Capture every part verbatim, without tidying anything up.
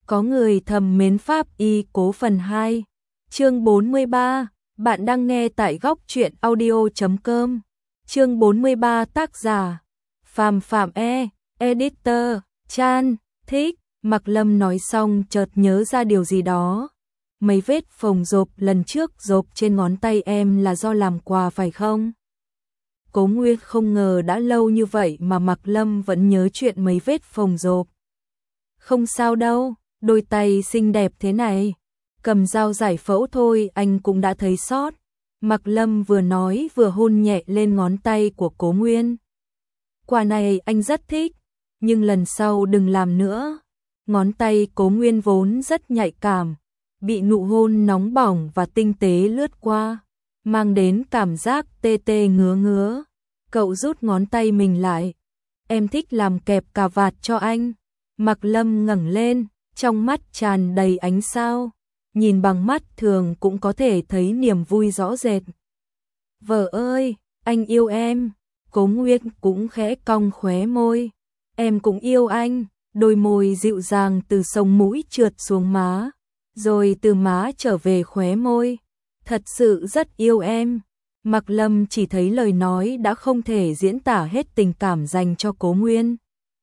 Có người thầm mến Pháp Y Cố phần hai. Chương bốn mươi ba, bạn đang nghe tại góc truyện audio chấm com. Chương bốn mươi ba, tác giả Phạm Phạm E, editor Chan, thích. Mặc Lâm nói xong chợt nhớ ra điều gì đó. Mấy vết phồng rộp lần trước rộp trên ngón tay em là do làm quà phải không? Cố Nguyên không ngờ đã lâu như vậy mà Mặc Lâm vẫn nhớ chuyện mấy vết phồng rộp. Không sao đâu, đôi tay xinh đẹp thế này, cầm dao giải phẫu thôi anh cũng đã thấy sót. Mặc Lâm vừa nói vừa hôn nhẹ lên ngón tay của Cố Nguyên. Quà này anh rất thích, nhưng lần sau đừng làm nữa. Ngón tay Cố Nguyên vốn rất nhạy cảm, bị nụ hôn nóng bỏng và tinh tế lướt qua, mang đến cảm giác tê tê ngứa ngứa. Cậu rút ngón tay mình lại. Em thích làm kẹp cà vạt cho anh. Mặc Lâm ngẩng lên, trong mắt tràn đầy ánh sao. Nhìn bằng mắt thường cũng có thể thấy niềm vui rõ rệt. Vợ ơi, anh yêu em. Cố Nguyên cũng khẽ cong khóe môi. Em cũng yêu anh. Đôi môi dịu dàng từ sống mũi trượt xuống má, rồi từ má trở về khóe môi. Thật sự rất yêu em. Mặc Lâm chỉ thấy lời nói đã không thể diễn tả hết tình cảm dành cho Cố Nguyên.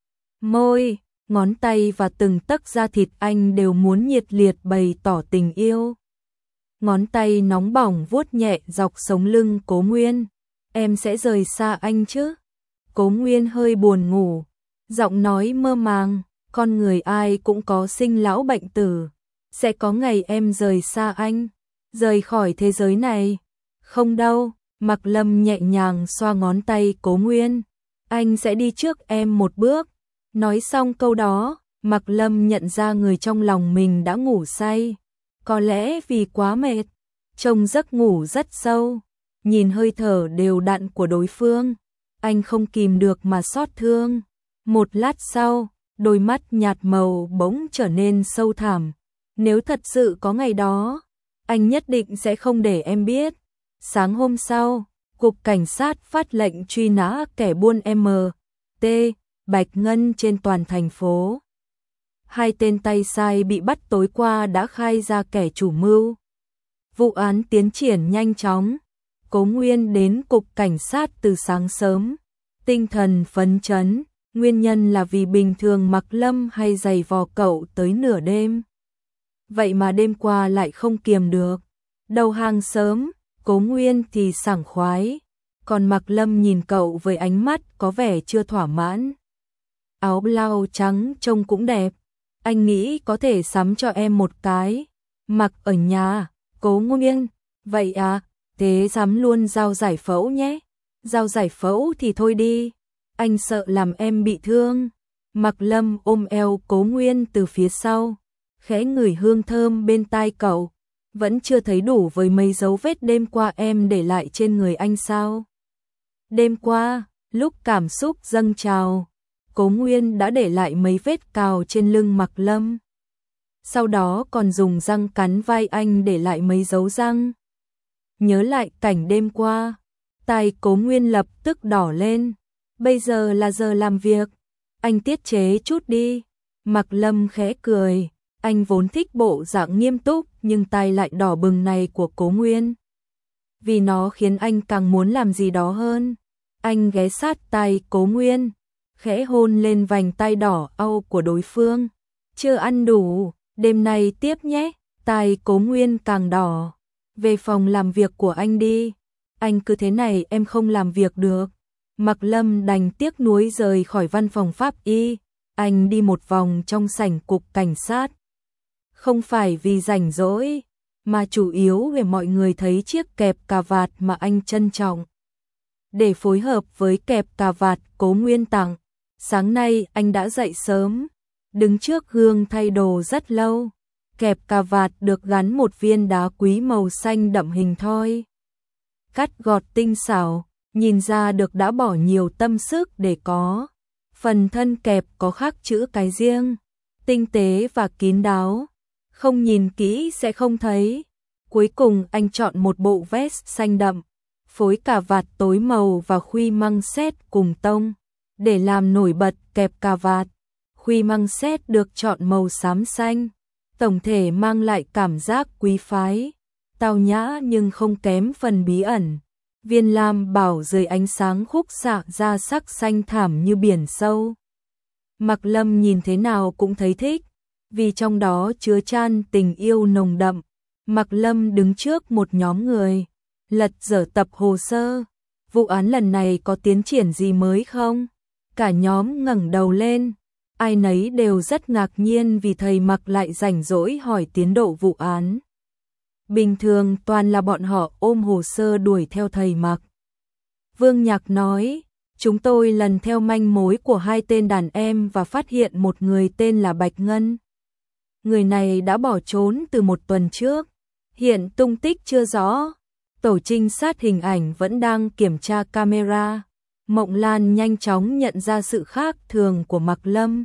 Môi, ngón tay và từng tấc da thịt anh đều muốn nhiệt liệt bày tỏ tình yêu. Ngón tay nóng bỏng vuốt nhẹ dọc sống lưng Cố Nguyên. Em sẽ rời xa anh chứ? Cố Nguyên hơi buồn ngủ, giọng nói mơ màng. Con người ai cũng có sinh lão bệnh tử. Sẽ có ngày em rời xa anh, rời khỏi thế giới này. Không đâu, Mặc Lâm nhẹ nhàng xoa ngón tay Cố Nguyên. Anh sẽ đi trước em một bước. Nói xong câu đó, Mặc Lâm nhận ra người trong lòng mình đã ngủ say. Có lẽ vì quá mệt, trông giấc ngủ rất sâu. Nhìn hơi thở đều đặn của đối phương, anh không kìm được mà xót thương. Một lát sau, đôi mắt nhạt màu bỗng trở nên sâu thẳm. Nếu thật sự có ngày đó, anh nhất định sẽ không để em biết. Sáng hôm sau, Cục Cảnh sát phát lệnh truy nã kẻ buôn M, T, Bạch Ngân trên toàn thành phố. Hai tên tay sai bị bắt tối qua đã khai ra kẻ chủ mưu. Vụ án tiến triển nhanh chóng. Cố Nguyên đến Cục Cảnh sát từ sáng sớm, tinh thần phấn chấn. Nguyên nhân là vì bình thường Mặc Lâm hay giày vò cậu tới nửa đêm. Vậy mà đêm qua lại không kiềm được. Đầu hàng sớm, Cố Nguyên thì sảng khoái. Còn Mặc Lâm nhìn cậu với ánh mắt có vẻ chưa thỏa mãn. Áo blau trắng trông cũng đẹp. Anh nghĩ có thể sắm cho em một cái. Mặc ở nhà. Cố Nguyên. Vậy à, thế sắm luôn dao giải phẫu nhé. Dao giải phẫu thì thôi đi. Anh sợ làm em bị thương. Mặc Lâm ôm eo Cố Nguyên từ phía sau, khẽ ngửi hương thơm bên tai cậu. Vẫn chưa thấy đủ với mấy dấu vết đêm qua em để lại trên người anh sao? Đêm qua, lúc cảm xúc dâng trào, Cố Nguyên đã để lại mấy vết cào trên lưng Mặc Lâm. Sau đó còn dùng răng cắn vai anh để lại mấy dấu răng. Nhớ lại cảnh đêm qua, tai Cố Nguyên lập tức đỏ lên. Bây giờ là giờ làm việc, anh tiết chế chút đi. Mặc Lâm khẽ cười, anh vốn thích bộ dạng nghiêm túc nhưng tai lại đỏ bừng này của Cố Nguyên. Vì nó khiến anh càng muốn làm gì đó hơn. Anh ghé sát tai Cố Nguyên, khẽ hôn lên vành tai đỏ au của đối phương. Chưa ăn đủ, đêm nay tiếp nhé. Tai Cố Nguyên càng đỏ. Về phòng làm việc của anh đi. Anh cứ thế này em không làm việc được. Mặc Lâm đành tiếc nuối rời khỏi văn phòng pháp y. Anh đi một vòng trong sảnh Cục Cảnh sát. Không phải vì rảnh rỗi, mà chủ yếu để mọi người thấy chiếc kẹp cà vạt mà anh trân trọng. Để phối hợp với kẹp cà vạt Cố Nguyên tặng, sáng nay anh đã dậy sớm, đứng trước gương thay đồ rất lâu. Kẹp cà vạt được gắn một viên đá quý màu xanh đậm hình thoi. Cắt gọt tinh xảo. Nhìn ra được đã bỏ nhiều tâm sức để có. Phần thân kẹp có khắc chữ cái riêng, tinh tế và kín đáo. Không nhìn kỹ sẽ không thấy. Cuối cùng anh chọn một bộ vest xanh đậm, phối cà vạt tối màu và khuy măng xét cùng tông, để làm nổi bật kẹp cà vạt. Khuy măng xét được chọn màu xám xanh, tổng thể mang lại cảm giác quý phái, tao nhã nhưng không kém phần bí ẩn. Viên lam bảo dưới ánh sáng khúc xạ ra sắc xanh thẳm như biển sâu. Mạc Lâm nhìn thế nào cũng thấy thích, vì trong đó chứa chan tình yêu nồng đậm. Mạc Lâm đứng trước một nhóm người, lật dở tập hồ sơ. Vụ án lần này có tiến triển gì mới không? Cả nhóm ngẩng đầu lên, ai nấy đều rất ngạc nhiên vì thầy Mạc lại rảnh rỗi hỏi tiến độ vụ án. Bình thường toàn là bọn họ ôm hồ sơ đuổi theo thầy Mạc. Vương Nhạc nói, chúng tôi lần theo manh mối của hai tên đàn em và phát hiện một người tên là Bạch Ngân. Người này đã bỏ trốn từ một tuần trước, hiện tung tích chưa rõ. Tổ trinh sát hình ảnh vẫn đang kiểm tra camera. Mộng Lan nhanh chóng nhận ra sự khác thường của Mạc Lâm.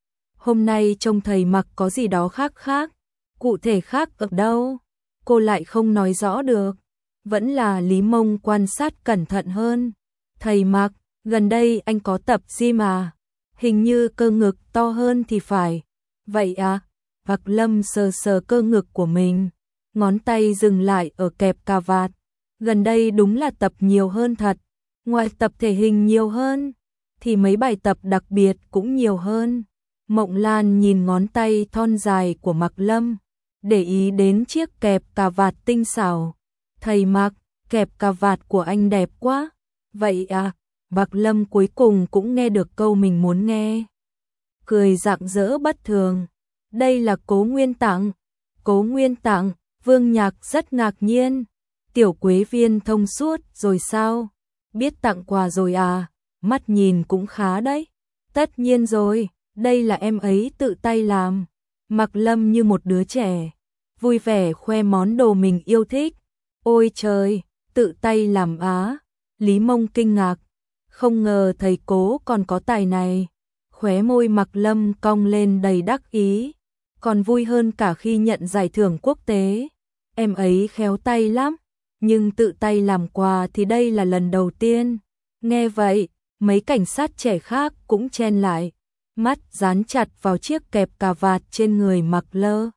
Hôm nay trông thầy Mạc có gì đó khác khác, cụ thể khác ở đâu? Cô lại không nói rõ được. Vẫn là Lý Mông quan sát cẩn thận hơn. Thầy Mạc, gần đây anh có tập gym à? Hình như cơ ngực to hơn thì phải. Vậy à? Mạc Lâm sờ sờ cơ ngực của mình, ngón tay dừng lại ở kẹp cà vạt. Gần đây đúng là tập nhiều hơn thật. Ngoài tập thể hình nhiều hơn, thì mấy bài tập đặc biệt cũng nhiều hơn. Mộng Lan nhìn ngón tay thon dài của Mạc Lâm, để ý đến chiếc kẹp cà vạt tinh xảo. Thầy Mạc, kẹp cà vạt của anh đẹp quá. Vậy à? Mạc Lâm cuối cùng cũng nghe được câu mình muốn nghe. Cười rạng rỡ bất thường. Đây là Cố Nguyên tặng. Cố Nguyên tặng, Vương Nhạc rất ngạc nhiên. Tiểu Quế Viên thông suốt rồi sao? Biết tặng quà rồi à? Mắt nhìn cũng khá đấy. Tất nhiên rồi, đây là em ấy tự tay làm. Mạc Lâm như một đứa trẻ, vui vẻ khoe món đồ mình yêu thích. Ôi trời, tự tay làm á. Lý Mông kinh ngạc, không ngờ thầy Cố còn có tài này. Khóe môi Mạc Lâm cong lên đầy đắc ý, còn vui hơn cả khi nhận giải thưởng quốc tế. Em ấy khéo tay lắm, nhưng tự tay làm quà thì đây là lần đầu tiên. Nghe vậy, mấy cảnh sát trẻ khác cũng chen lại, mắt dán chặt vào chiếc kẹp cà vạt trên người Mạc Lơ.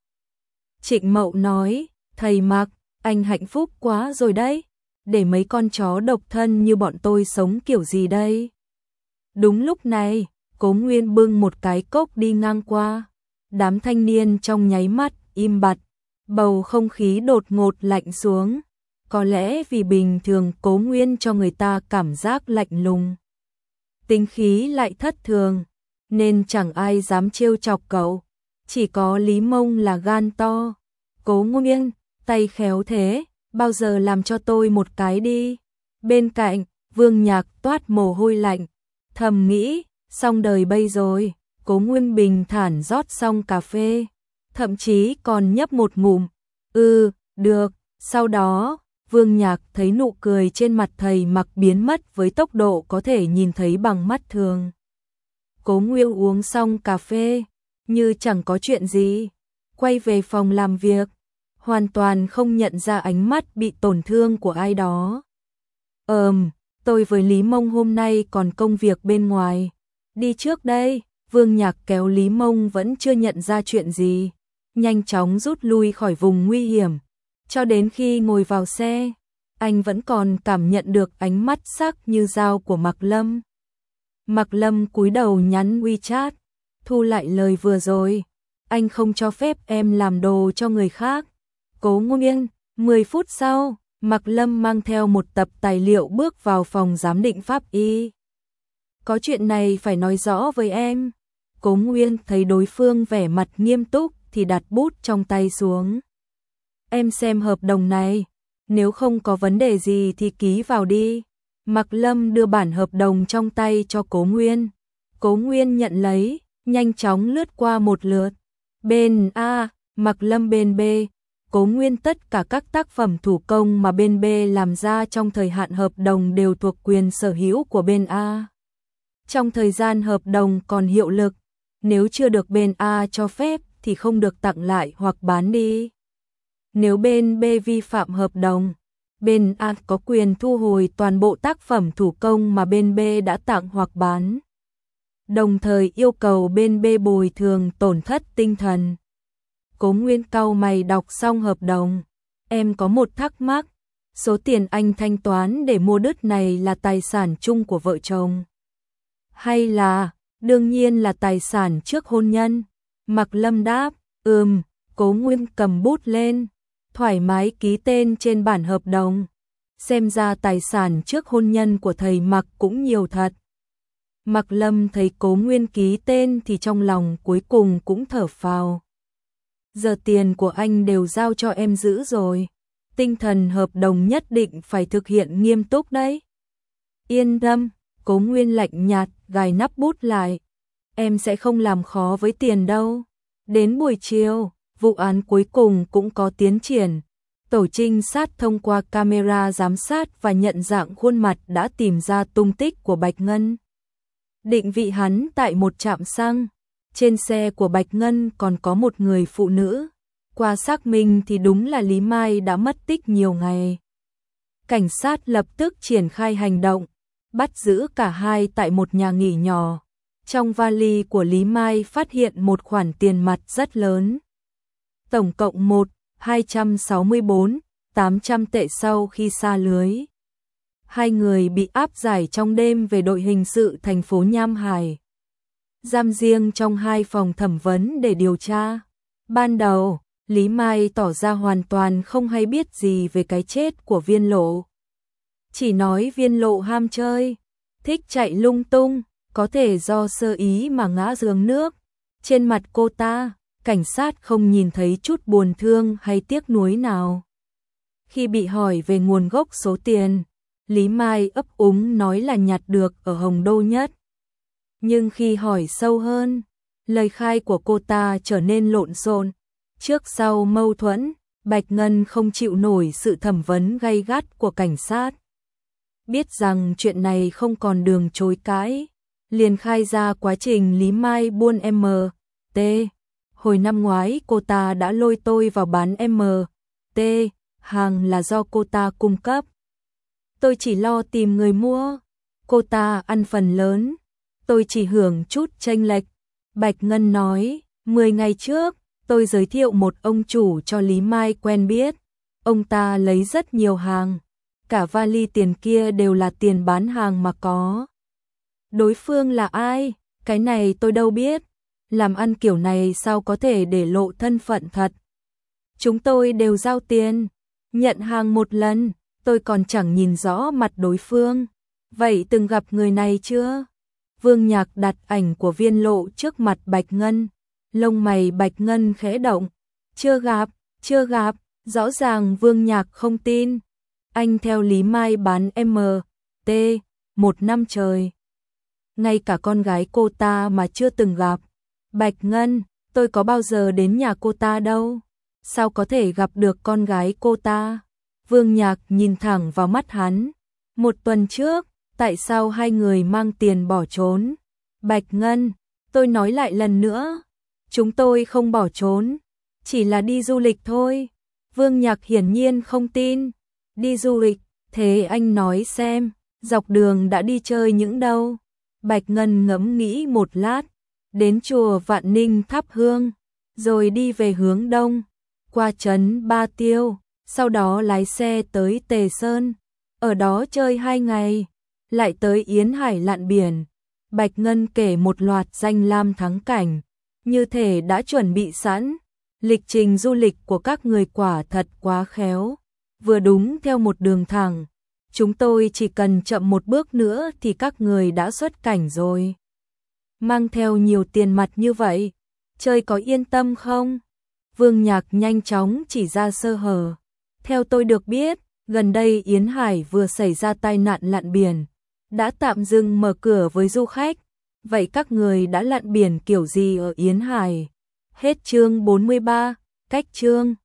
Trịnh Mậu nói, thầy Mạc, anh hạnh phúc quá rồi đấy, để mấy con chó độc thân như bọn tôi sống kiểu gì đây? Đúng lúc này, Cố Nguyên bưng một cái cốc đi ngang qua. Đám thanh niên trong nháy mắt im bặt, bầu không khí đột ngột lạnh xuống. Có lẽ vì bình thường Cố Nguyên cho người ta cảm giác lạnh lùng, tính khí lại thất thường, nên chẳng ai dám trêu chọc cậu. Chỉ có Lý Mông là gan to. Cố Nguyên, tay khéo thế, bao giờ làm cho tôi một cái đi. Bên cạnh, Vương Nhạc toát mồ hôi lạnh, thầm nghĩ, xong đời bây rồi. Cố Nguyên bình thản rót xong cà phê, thậm chí còn nhấp một ngụm. Ừ, được. Sau đó, Vương Nhạc thấy nụ cười trên mặt thầy Mạc biến mất với tốc độ có thể nhìn thấy bằng mắt thường. Cố Nguyên uống xong cà phê, như chẳng có chuyện gì, quay về phòng làm việc, hoàn toàn không nhận ra ánh mắt bị tổn thương của ai đó. Ờm, tôi với Lý Mông hôm nay còn công việc bên ngoài, đi trước đây. Vương Nhạc kéo Lý Mông vẫn chưa nhận ra chuyện gì, nhanh chóng rút lui khỏi vùng nguy hiểm. Cho đến khi ngồi vào xe, anh vẫn còn cảm nhận được ánh mắt sắc như dao của Mạc Lâm. Mạc Lâm cúi đầu nhắn WeChat, thu lại lời vừa rồi, anh không cho phép em làm đồ cho người khác. Cố Nguyên. Mười phút sau, Mạc Lâm mang theo một tập tài liệu bước vào phòng giám định pháp y. Có chuyện này phải nói rõ với em. Cố Nguyên thấy đối phương vẻ mặt nghiêm túc thì đặt bút trong tay xuống. Em xem hợp đồng này, nếu không có vấn đề gì thì ký vào đi. Mạc Lâm đưa bản hợp đồng trong tay cho Cố Nguyên. Cố Nguyên nhận lấy, nhanh chóng lướt qua một lượt. Bên A, Mạc Lâm bên B. Cố Nguyên tất cả các tác phẩm thủ công mà bên B làm ra trong thời hạn hợp đồng đều thuộc quyền sở hữu của bên A. Trong thời gian hợp đồng còn hiệu lực, nếu chưa được bên A cho phép thì không được tặng lại hoặc bán đi. Nếu bên B vi phạm hợp đồng, bên A có quyền thu hồi toàn bộ tác phẩm thủ công mà bên B đã tặng hoặc bán. đồng thời yêu cầu bên B bồi thường tổn thất tinh thần. Cố Nguyên cau mày đọc xong hợp đồng. Em có một thắc mắc, số tiền anh thanh toán để mua đất này là tài sản chung của vợ chồng? Hay là, đương nhiên là tài sản trước hôn nhân. Mạc Lâm đáp, ừm, Cố Nguyên cầm bút lên, thoải mái ký tên trên bản hợp đồng. Xem ra tài sản trước hôn nhân của thầy Mạc cũng nhiều thật. Mạc Lâm thấy Cố Nguyên ký tên thì trong lòng cuối cùng cũng thở phào. Giờ tiền của anh đều giao cho em giữ rồi. Tinh thần hợp đồng nhất định phải thực hiện nghiêm túc đấy. Yên tâm, Cố Nguyên lạnh nhạt gài nắp bút lại. Em sẽ không làm khó với tiền đâu. Đến buổi chiều, vụ án cuối cùng cũng có tiến triển. Tổ trinh sát thông qua camera giám sát và nhận dạng khuôn mặt đã tìm ra tung tích của Bạch Ngân. Định vị hắn tại một trạm xăng. Trên xe của Bạch Ngân còn có một người phụ nữ. Qua xác minh thì đúng là Lý Mai đã mất tích nhiều ngày. Cảnh sát lập tức triển khai hành động, bắt giữ cả hai tại một nhà nghỉ nhỏ. Trong vali của Lý Mai phát hiện một khoản tiền mặt rất lớn. Tổng cộng một nghìn hai trăm sáu mươi bốn nghìn tám trăm tệ sau khi sa lưới. Hai người bị áp giải trong đêm về đội hình sự thành phố Nham Hải. Giam riêng trong hai phòng thẩm vấn để điều tra. Ban đầu, Lý Mai tỏ ra hoàn toàn không hay biết gì về cái chết của Viên Lộ. Chỉ nói Viên Lộ ham chơi, thích chạy lung tung, có thể do sơ ý mà ngã giếng nước. Trên mặt cô ta, cảnh sát không nhìn thấy chút buồn thương hay tiếc nuối nào. Khi bị hỏi về nguồn gốc số tiền, Lý Mai ấp úng nói là nhặt được ở Hồng Đô Nhất. Nhưng khi hỏi sâu hơn, lời khai của cô ta trở nên lộn xộn. Trước sau mâu thuẫn, Bạch Ngân không chịu nổi sự thẩm vấn gay gắt của cảnh sát. Biết rằng chuyện này không còn đường chối cãi, liền khai ra quá trình Lý Mai buôn em tê. Hồi năm ngoái cô ta đã lôi tôi vào bán em tê, hàng là do cô ta cung cấp. Tôi chỉ lo tìm người mua, cô ta ăn phần lớn, tôi chỉ hưởng chút chênh lệch. Bạch Ngân nói, mười ngày trước, tôi giới thiệu một ông chủ cho Lý Mai quen biết. Ông ta lấy rất nhiều hàng, cả vali tiền kia đều là tiền bán hàng mà có. Đối phương là ai? Cái này tôi đâu biết. Làm ăn kiểu này sao có thể để lộ thân phận thật. Chúng tôi đều giao tiền, nhận hàng một lần, tôi còn chẳng nhìn rõ mặt đối phương. Vậy từng gặp người này chưa? Vương Nhạc đặt ảnh của Viên Lộ trước mặt Bạch Ngân. Lông mày Bạch Ngân khẽ động. Chưa gặp, chưa gặp, rõ ràng Vương Nhạc không tin. Anh theo Lý Mai bán em tê một năm trời. Ngay cả con gái cô ta mà chưa từng gặp. Bạch Ngân, tôi có bao giờ đến nhà cô ta đâu. Sao có thể gặp được con gái cô ta? Vương Nhạc nhìn thẳng vào mắt hắn. Một tuần trước, tại sao hai người mang tiền bỏ trốn? Bạch Ngân, tôi nói lại lần nữa. Chúng tôi không bỏ trốn, chỉ là đi du lịch thôi. Vương Nhạc hiển nhiên không tin. Đi du lịch, thế anh nói xem, dọc đường đã đi chơi những đâu? Bạch Ngân ngẫm nghĩ một lát, đến chùa Vạn Ninh thắp hương, rồi đi về hướng đông, qua trấn Ba Tiêu, sau đó lái xe tới Tề Sơn, ở đó chơi hai ngày, lại tới Yến Hải lặn biển. Bạch Ngân kể một loạt danh lam thắng cảnh, như thể đã chuẩn bị sẵn. Lịch trình du lịch của các người quả thật quá khéo, vừa đúng theo một đường thẳng. Chúng tôi chỉ cần chậm một bước nữa thì các người đã xuất cảnh rồi. Mang theo nhiều tiền mặt như vậy, chơi có yên tâm không? Vương Nhạc nhanh chóng chỉ ra sơ hở. Theo tôi được biết, gần đây Yến Hải vừa xảy ra tai nạn lặn biển, đã tạm dừng mở cửa với du khách. Vậy các người đã lặn biển kiểu gì ở Yến Hải? Hết chương bốn mươi ba, cách chương.